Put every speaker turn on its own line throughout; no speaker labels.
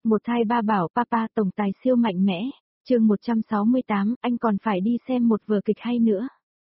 Một thai ba bảo papa tổng tài siêu mạnh mẽ, chương 168, anh còn phải đi xem một vở kịch hay nữa.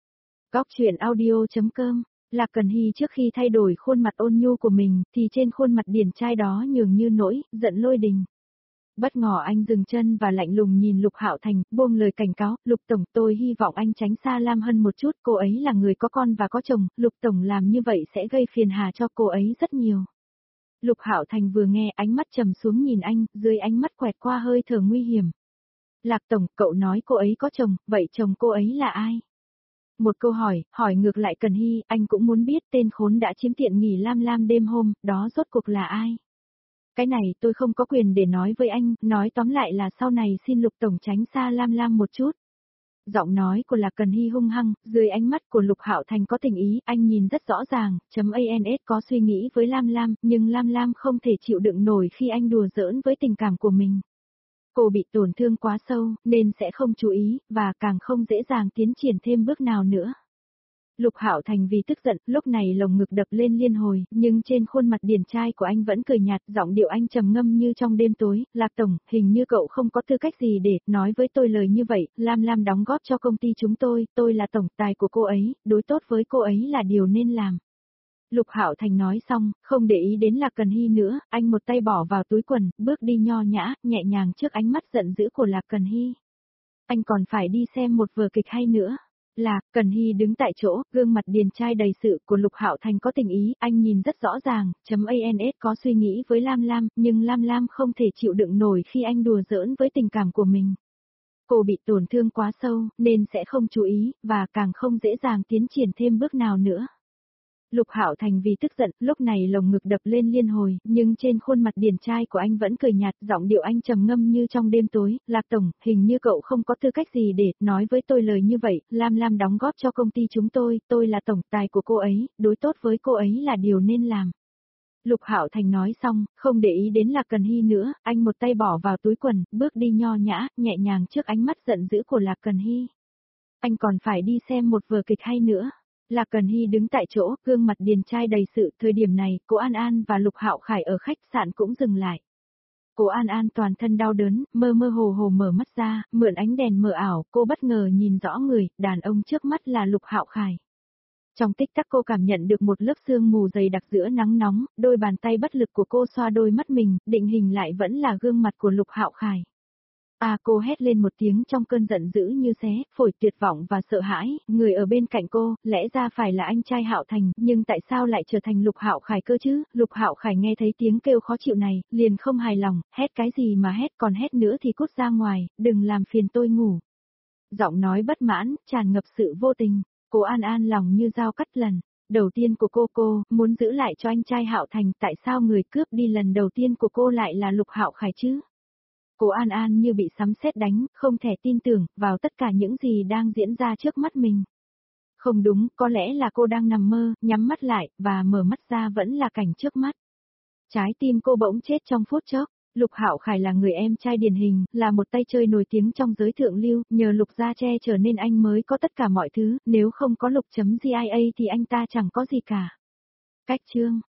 Góc truyện audio.com, Lạc Cần Hy trước khi thay đổi khuôn mặt ôn nhu của mình thì trên khuôn mặt điển trai đó nhường như nỗi giận lôi đình. Bất ngờ anh dừng chân và lạnh lùng nhìn Lục Hạo Thành, buông lời cảnh cáo, Lục Tổng tôi hy vọng anh tránh xa Lam Hân một chút, cô ấy là người có con và có chồng, Lục Tổng làm như vậy sẽ gây phiền hà cho cô ấy rất nhiều. Lục Hạo Thành vừa nghe ánh mắt trầm xuống nhìn anh, dưới ánh mắt quẹt qua hơi thở nguy hiểm. Lạc Tổng, cậu nói cô ấy có chồng, vậy chồng cô ấy là ai? Một câu hỏi ngược lại Cần Hy, anh cũng muốn biết tên khốn đã chiếm tiện nghỉ Lam Lam đêm hôm, đó rốt cuộc là ai? Cái này tôi không có quyền để nói với anh, nói tóm lại là sau này xin Lục Tổng tránh xa Lam Lam một chút. Giọng nói của Lạc Cần Hy hung hăng, dưới ánh mắt của Lục Hạo Thành có tình ý, anh nhìn rất rõ ràng, .ans có suy nghĩ với Lam Lam, nhưng Lam Lam không thể chịu đựng nổi khi anh đùa giỡn với tình cảm của mình. Cô bị tổn thương quá sâu, nên sẽ không chú ý, và càng không dễ dàng tiến triển thêm bước nào nữa. Lục Hạo Thành vì tức giận, lúc này lồng ngực đập lên liên hồi, nhưng trên khuôn mặt điển trai của anh vẫn cười nhạt, giọng điệu anh trầm ngâm như trong đêm tối, Lạc Tổng, hình như cậu không có tư cách gì để nói với tôi lời như vậy, Lam Lam đóng góp cho công ty chúng tôi là tổng tài của cô ấy, đối tốt với cô ấy là điều nên làm. Lục Hạo Thành nói xong, không để ý đến Lạc Cần Hy nữa, anh một tay bỏ vào túi quần, bước đi nho nhã, nhẹ nhàng trước ánh mắt giận dữ của Lạc Cần Hy. Anh còn phải đi xem một vở kịch hay nữa. Lạc Cần Hy đứng tại chỗ, gương mặt điển trai đầy sự của Lục Hạo Thành có tình ý, anh nhìn rất rõ ràng, .ans có suy nghĩ với Lam Lam, nhưng Lam Lam không thể chịu đựng nổi khi anh đùa giỡn với tình cảm của mình. Cô bị tổn thương quá sâu, nên sẽ không chú ý, và càng không dễ dàng tiến triển thêm bước nào nữa. Lục Hạo Thành vì tức giận, lúc này lồng ngực đập lên liên hồi, nhưng trên khuôn mặt điển trai của anh vẫn cười nhạt, giọng điệu anh trầm ngâm như trong đêm tối, Lạc Tổng, hình như cậu không có tư cách gì để nói với tôi lời như vậy, Lam Lam đóng góp cho công ty chúng tôi là tổng tài của cô ấy, đối tốt với cô ấy là điều nên làm. Lục Hạo Thành nói xong, không để ý đến Lạc Cần Hy nữa, anh một tay bỏ vào túi quần, bước đi nho nhã, nhẹ nhàng trước ánh mắt giận dữ của Lạc Cần Hy. Anh còn phải đi xem một vở kịch hay nữa. Lạc Cần Hy đứng tại chỗ, gương mặt điển trai đầy sự, thời điểm này, cô An An và Lục Hạo Khải ở khách sạn cũng dừng lại. Cô An An toàn thân đau đớn, mơ mơ hồ hồ mở mắt ra, mượn ánh đèn mờ ảo, cô bất ngờ nhìn rõ người, đàn ông trước mắt là Lục Hạo Khải. Trong tích tắc cô cảm nhận được một lớp sương mù dày đặc giữa nắng nóng, đôi bàn tay bất lực của cô xoa đôi mắt mình, định hình lại vẫn là gương mặt của Lục Hạo Khải. Cô hét lên một tiếng trong cơn giận dữ như xé, phổi tuyệt vọng và sợ hãi, người ở bên cạnh cô, lẽ ra phải là anh trai Hạo Thành, nhưng tại sao lại trở thành Lục Hạo Khải cơ chứ? Lục Hạo Khải nghe thấy tiếng kêu khó chịu này, liền không hài lòng, hét cái gì mà hét, còn hét nữa thì cút ra ngoài, đừng làm phiền tôi ngủ. Giọng nói bất mãn, tràn ngập sự vô tình, cô An An lòng như dao cắt lần. Đầu tiên của cô muốn giữ lại cho anh trai Hạo Thành, tại sao người cướp đi lần đầu tiên của cô lại là Lục Hạo Khải chứ? Cô An An như bị sấm sét đánh, không thể tin tưởng vào tất cả những gì đang diễn ra trước mắt mình. Không đúng, có lẽ là cô đang nằm mơ, nhắm mắt lại, và mở mắt ra vẫn là cảnh trước mắt. Trái tim cô bỗng chết trong phút chốc. Lục Hạo Khải là người em trai điển hình, là một tay chơi nổi tiếng trong giới thượng lưu, nhờ Lục gia che chở nên anh mới có tất cả mọi thứ, nếu không có Lục.gia thì anh ta chẳng có gì cả. Cách chương